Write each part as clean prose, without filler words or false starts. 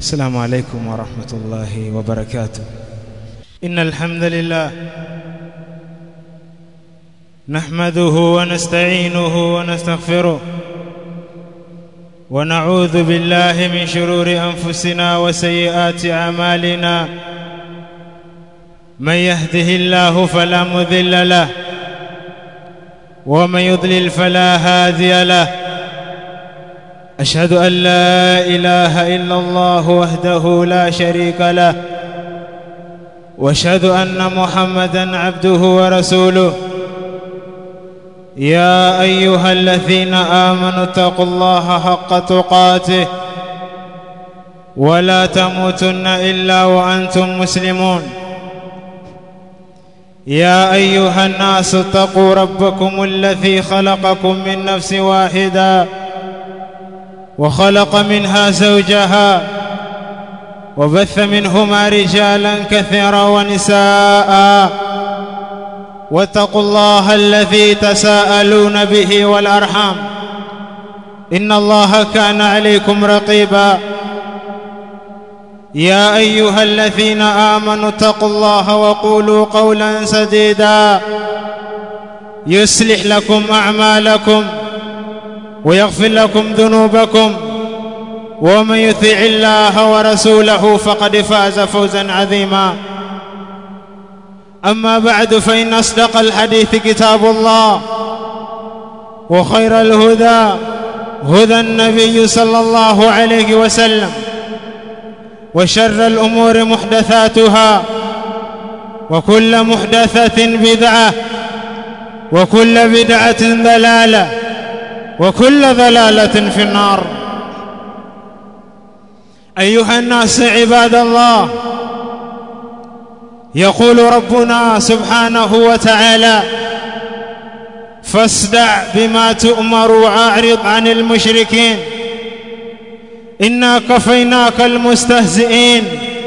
السلام عليكم ورحمة الله وبركاته. إن الحمد لله نحمده ونستعينه ونستغفره ونعوذ بالله من شرور أنفسنا وسيئات أعمالنا. من يهده الله فلا مضل له ومن يضلل فلا هادي له. أشهد أن لا إله إلا الله وحده لا شريك له وأشهد أن محمدًا عبده ورسوله. يا أيها الذين آمنوا اتقوا الله حق تقاته ولا تموتن إلا وأنتم مسلمون. يا أيها الناس اتقوا ربكم الذي خلقكم من نفس واحدة وخلق منها زوجها وبث منهما رجالا كثيرا ونساء. واتقوا الله الذي تساءلون به والأرحام إن الله كان عليكم رقيبا. يا أيها الذين آمنوا اتقوا الله وقولوا قولا سديدا يصلح لكم أعمالكم ويغفر لكم ذنوبكم ومن يطع الله ورسوله فقد فاز فوزا عظيما. أما بعد فإن أصدق الحديث كتاب الله وخير الهدى هدى النبي صلى الله عليه وسلم وشر الأمور محدثاتها وكل محدثة بدعة وكل بدعة ضلالة وكل ضلالة في النار. أيها الناس عباد الله، يقول ربنا سبحانه وتعالى: فاصدع بما تؤمر وأعرض عن المشركين إنا كفيناك المستهزئين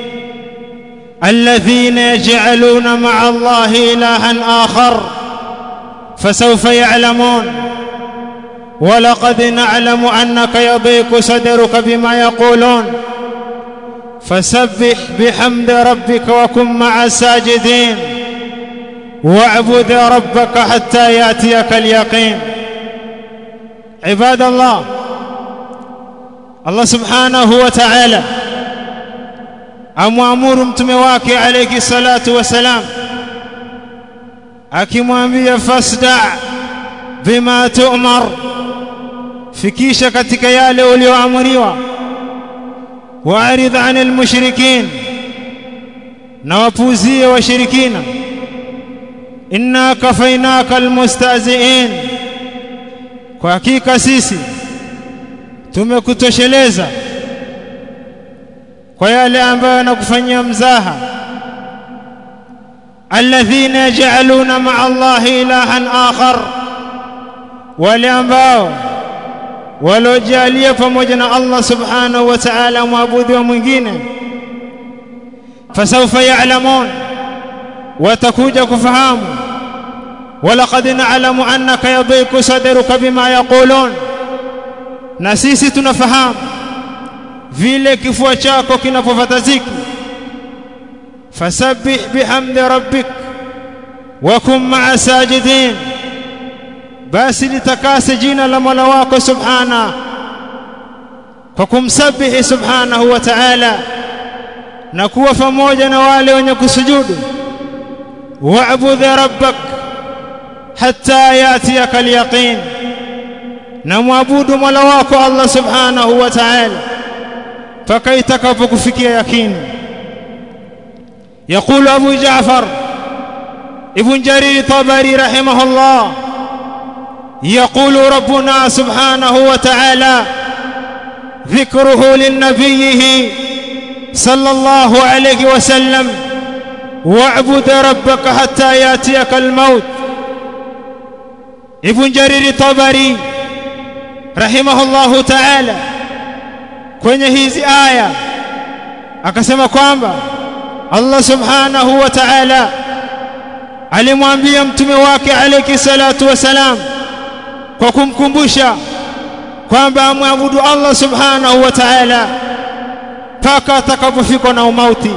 الذين يجعلون مع الله إلها آخر فسوف يعلمون. ولقد نعلم أنك يضيق صدرك بما يقولون فسبح بحمد ربك وكن مع الساجدين واعبد ربك حتى يأتيك اليقين. عباد الله، Allah subhanahu wa ta'ala amwamuru mtume wake alayhi salatu wasalam akimwambia fasda bima tu'mar, fikisha katika yale ulioamriwa, wa'rid 'anil mushrikin, na wapuzie washirikina, inna kafainaka almustazi'in, kwa hakika sisi tumekutosheleza kwa yale ambayo yanakufanyia mzaha. Alladhina yaj'aluna ma'a Allahi ilahan akhar, wale ambao walojalia pamoja na Allah subhanahu wa ta'ala muabudu mwingine. Fasawfa ya'lamun, watakuja kufahamu. Walaqad na'lamu annaka yadhiqu sadruka bima yaqulun, na sisi tunafahamu vile kifua chako kinapofataziki. Fasabbih bihamdi rabbik wa kum ma'a sajidin, basi litakase jina la Mola wako subhana kwa kumsabihi subhanahu wa ta'ala na kuwa pamoja na wale wenye kusujudu. Wa'bud rabbak hatta yatiyaka al-yaqin, na muabudu Mola wako Allah subhanahu wa ta'ala mpaka itakapokufikia yakini. يقول أبو جعفر ابن جرير الطبري رحمه الله: يقول ربنا سبحانه وتعالى ذكره للنبيه صلى الله عليه وسلم: واعبد ربك حتى يأتيك الموت. ابن جرير الطبري رحمه الله تعالى kwenye hizi aya akasema kwamba Allah subhanahu wa ta'ala alimwambia mtume wake alayhi salatu wasalam kwa kumkumbusha kwamba amwabudu Allah subhanahu wa ta'ala mpaka atakapofikwa na umauti.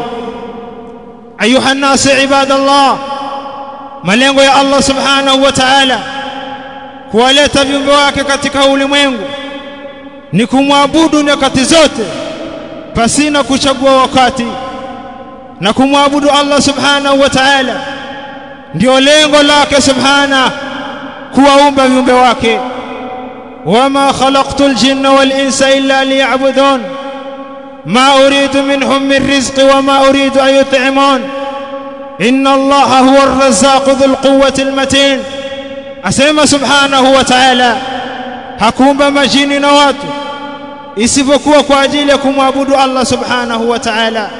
Ayuha nasi ibadallah, malengo ya Allah subhanahu wa ta'ala kuwaleta viumbe wake katika ulimwengu ni kumwabudu nyakati zote pasina kuchagua wakati, na kumwabudu Allah subhanahu wa ta'ala ndio lengo lake subhana kuwaumba viumbe wake. wama khalaqtul jinna wal insa illa liya'budun ma uridu minhum min rizqi wama uridu an yut'imun inna Allaha huwa ar-razzaqu dhul quwwati al-matin. Asema subhanahu wa ta'ala, hakuumba majini na watu isipokuwa kwa ajili ya kumwabudu Allah subhanahu wa ta'ala.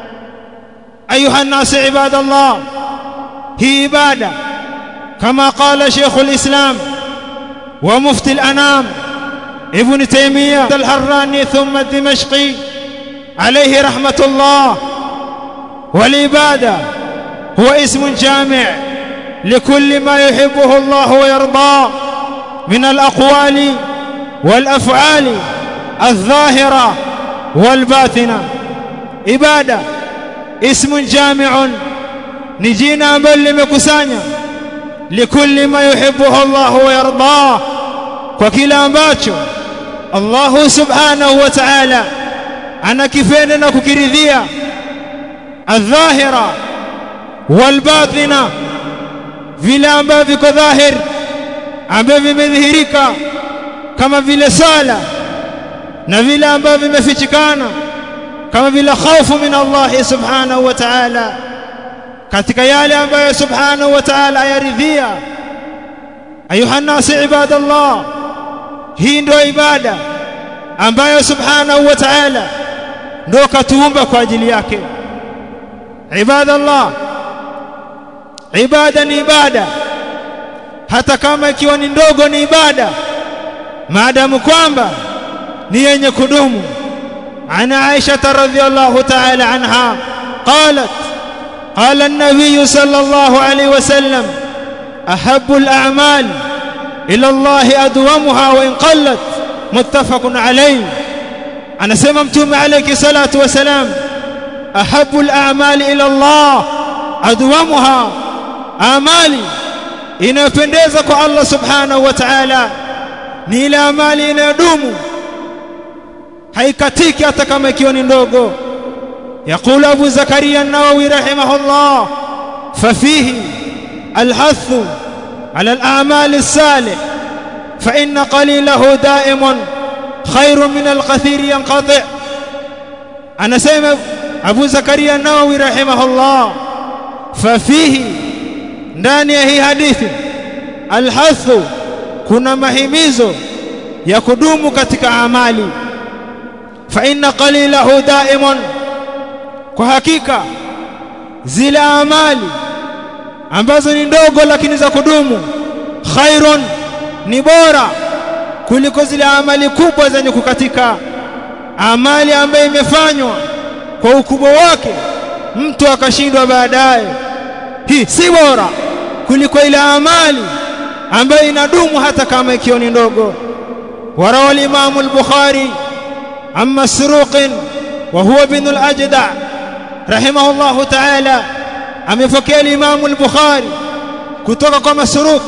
Ayuha nasi ibadallah, hii ibada kama qala Sheikhul Islam wa mufti al-anam Ibn Taymiyyah al-Harrani thumma ad-Dimashqi alayhi rahmatullah, wal ibada huwa ismun jami' likulli ma yuhibbuhu Allah wa yarda min al-aqwali wal af'ali الظاهرة والباطنة. ibada ismun jami'un ni jina ambalo limekusanya likulli ma yuhibbuhu Allah wa yarda, kwa kila ambacho Allah subhanahu wa ta'ala anakipenda na kukiridhia, adh-dhahira wal batina, vile ambavyo viko dhahir ambavyo vimedhihirika kama vile sala, na vile ambavyo vimefichikana kama vile khaufu min Allah subhanahu wa ta'ala, katika yale ambayo subhanahu wa ta'ala ayaridhia. Ayuha nasi ibadallah, hii ndio ibada ambayo subhanahu wa ta'ala ndio katuumba kwa ajili yake. Ibadallah, ibada ni ibada, hata kama ikiwa ni ndogo ni ibada, maadamu kwamba ni yenye kudumu. Ana Aisha radhiyallahu ta'ala anha qalat qala an-nabiy sallallahu alayhi wasallam ahabbu al-a'mal ila Allah adwamuha wa in qallat, muttafaqun alayhi. Anasema mtume alayhi salatu wasalam, ahabbu al-a'mal ila Allah adwamuha, amali inayopendeza kwa Allah subhanahu wa ta'ala ni ile amali inayodumu, haikatiki hata kama ikiwa ni ndogo. يقول أبو زكريا النووي رحمه الله ففيه الحث على الأعمال الصالح فإن قليله دائم خير من الكثير ينقطع. أنا سيما أبو زكريا النووي رحمه الله ففيه ndani ya hii hadithi alhathu, kuna mahimizo ya kudumu katika amali. Fa inna qalilahu daimun, kwa hakika zile amali ambazo ni ndogo lakini za kudumu, khairun, ni bora kuliko zile amali kubwa zenye kukatika. Amali ambayo imefanywa kwa ukubwa wake mtu akashindwa baadaye, hii si bora kuliko ile amali ambayo inadumu hata kama ikiwa ni ndogo. Warawa al-Imam al-Bukhari an Masruq wa huwa ibn al-Ajda' rahimahullah ta'ala, amepokea al-Imam al-Bukhari kutoka kwa Masruq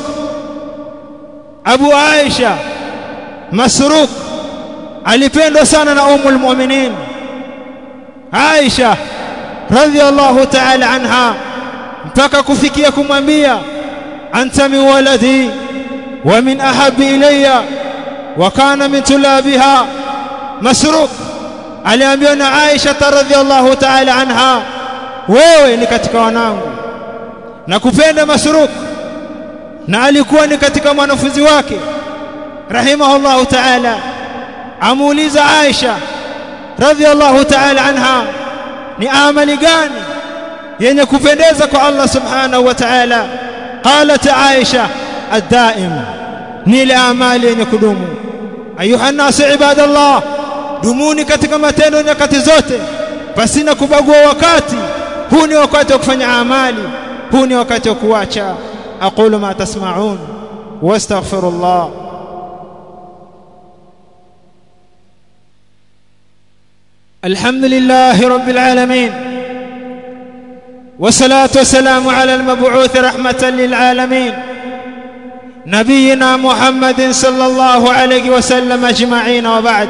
Abu Aisha. Masruq alipendwa sana na Ummul Mu'minin Aisha radhiyallahu ta'ala anha, mpaka kufikia kumwambia anta min waladi wa min ahabbi ilayya wa kana min tulabiha. Masruq aliambiwa na Aisha radhiyallahu ta'ala anha, wewe ni katika wanangu na kupenda Masruq, na alikuwa ni katika wanafunzi wake rahimahullahu ta'ala. Amuuliza Aisha radhiyallahu ta'ala anha, ni amali gani yenye kupendeza kwa Allah subhanahu wa ta'ala? Qalat Aisha ad-daim, ni ile amali yenye kudumu. Ayuha nasu ibadallah, dumuni katika matendo nyakati zote pasina kubagua wakati. Huu ni wakati wa kufanya amali, huu ni wakati wa kuacha. aqulu ma tasma'un wastaghfirullah. . الحمد لله رب العالمين، والصلاة والسلام على المبعوث رحمة للعالمين نبينا محمد صلى الله عليه وسلم أجمعين، وبعد.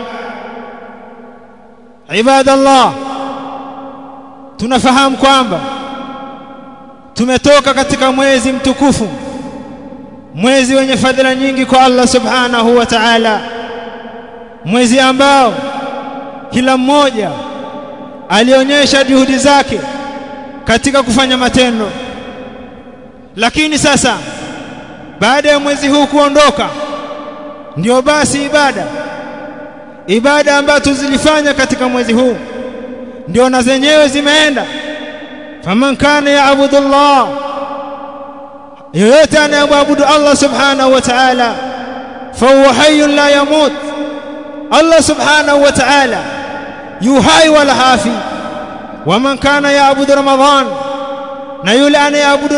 عباد الله, tunafahamu kwamba tumetoka katika mwezi mtukufu, mwezi wenye fadhila nyingi kwa Allah subhanahu wa ta'ala, mwezi ambao kila mmoja alionyesha juhudi zake katika kufanya matendo. Lakini sasa baada ya mwezi huu kuondoka, ndio basi ibada ambazo zilifanya katika mwezi huu ndio na zenyewe zimeenda. Faman kana ya'budu Allah, yoyote anayeabudu Allah subhanahu wa ta'ala, fa huwa hayyun la yamut. Allah subhanahu wa ta'ala yuhai wala hafi. Waman kana ya'budu Ramadhan, na yule anayeabudu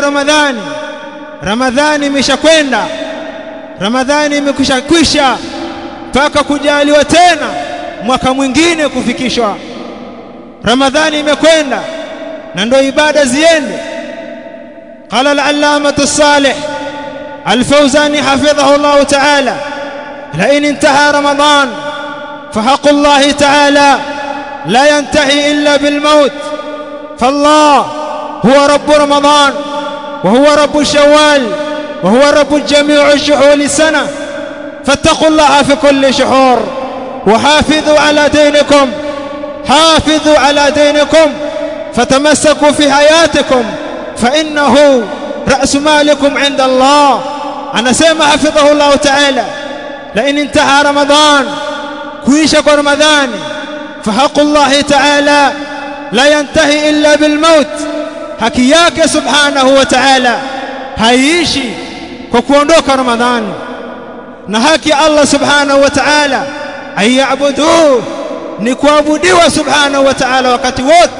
Ramadhani imeshakwenda, Ramadhani imekwisha mpaka kujaliwa tena mwaka mwingine kufikishwa. Ramadhani imekwenda na ndio ibada ziende. Qala al-allamatu as-salih al-Fawzani hafidhahu Allah ta'ala, la in intaha Ramadan fa haqqu Allah ta'ala la yantahi illa bil maut. فالله هو رب رمضان وهو رب شوال وهو رب جميع شهور السنة، فاتقوا الله في كل شهور وحافظوا على دينكم، حافظوا على دينكم، فتمسكوا في حياتكم فإنه رأس مالكم عند الله. أنا سيما حفظه الله تعالى، لئن انتهى رمضان كويشك رمضان فحق الله تعالى لا ينتهي إلا بالموت. haki yake subhanahu wa ta'ala haiishi kwa kuondoka Ramadhani, na haki Allah subhanahu wa ta'ala ayabudu ni kuabudiwa subhanahu wa ta'ala wakati wote.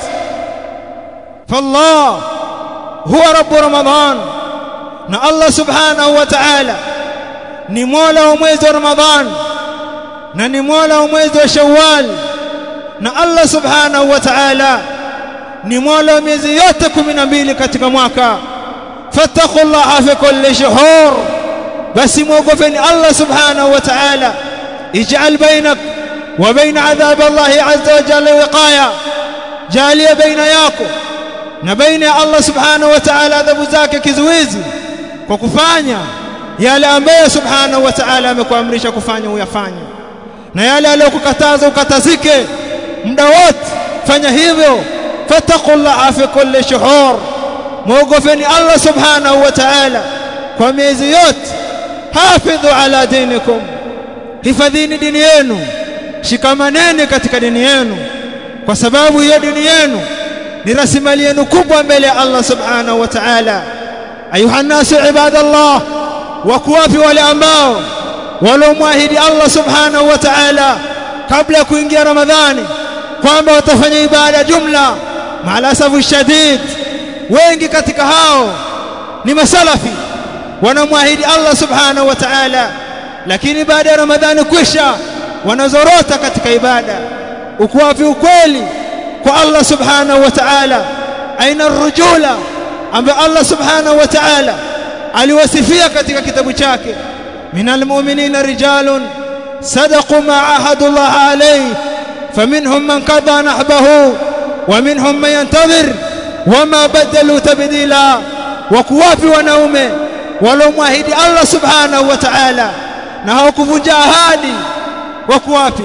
fallah huwa rabbu Ramadhan, na Allah subhanahu wa ta'ala ni mola wa mwezi wa Ramadhan na ni mola wa mwezi wa Shawwal, na Allah subhanahu wa ta'ala ni mola wa miezi yote 12 katika mwaka. fattaqullaha fi kulli shuhur, basi muogopeni Allah subhanahu wa ta'ala. ij'al bainak wa bain adhab Allah azza wa jalla wiqaya, jalia baina yako na baina ya Allah subhanahu wa ta'ala adhabu zake kizuizi, kwa kufanya yale ambayo subhanahu wa ta'ala amekuamrisha kufanya uyafanye, na yale aliyokukataza ukatazike muda wote, fanya hivyo. fattaqullaha fi kulli shuhur, muogopeni Allah subhanahu wa ta'ala kwa miezi yote. hafidhu ala dinikum, hifadhini dini yenu, shikamaneni katika dini yenu, kwa sababu hiyo dini yenu ni rasilimali yenu kubwa mbele ya Allah subhanahu wa ta'ala. ayuha nasu ibadallah, wakuwapi wale ambao walomwahidi Allah subhanahu wa ta'ala kabla ya kuingia Ramadhani kwamba watafanya ibada jumla? Maalasafu shadid, wengi katika hao ni masalafi, wanamwahidi Allah subhanahu wa ta'ala, lakini baada ya Ramadhani kwisha wanazorota katika ibada. Ukuwapi ukweli kwa Allah subhanahu wa ta'ala? aina rujula ambaye Allah subhanahu wa ta'ala aliwasifia katika kitabu chake, minal mu'minina rijalun sadaqu ma ahadu Allah alayhi faminhum man qada nahbahu wa minhum man yantadhir wama badalu tabdila. wakuwapi wanaume walomwahidi Allah subhanahu wa ta'ala na hawakuvunja ahadi? wakuwapi?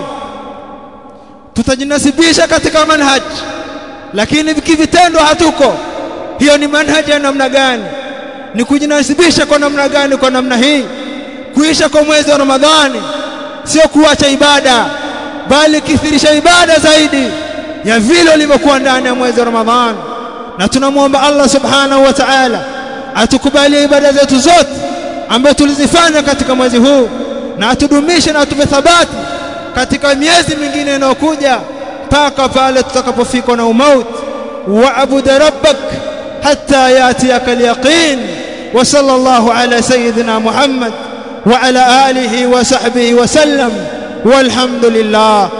tutajinasibisha katika manhaj, lakini vikivitendo hatuko. hiyo ni manhaji ya namna gani? ni kujinasibisha kwa namna gani? kwa namna hii kuisha kwa mwezi wa Ramadhani sio kuacha ibada, bali kithirisha ibada zaidi ya vile ulivyokuwa ndani ya mwezi wa Ramadhani. na tunamuomba Allah subhanahu wa ta'ala atukubalie ibada zetu zote ambazo tulizifanya katika mwezi huu, na atudumishe na atupe thabati katika miezi mingine inayokuja mpaka pale tutakapofika na umauti. wa'bud rabbak hatta yatiyaka al-yaqin. wa sallallahu ala sayyidina Muhammad wa ala alihi wa sahbihi wa sallam, walhamdulillah.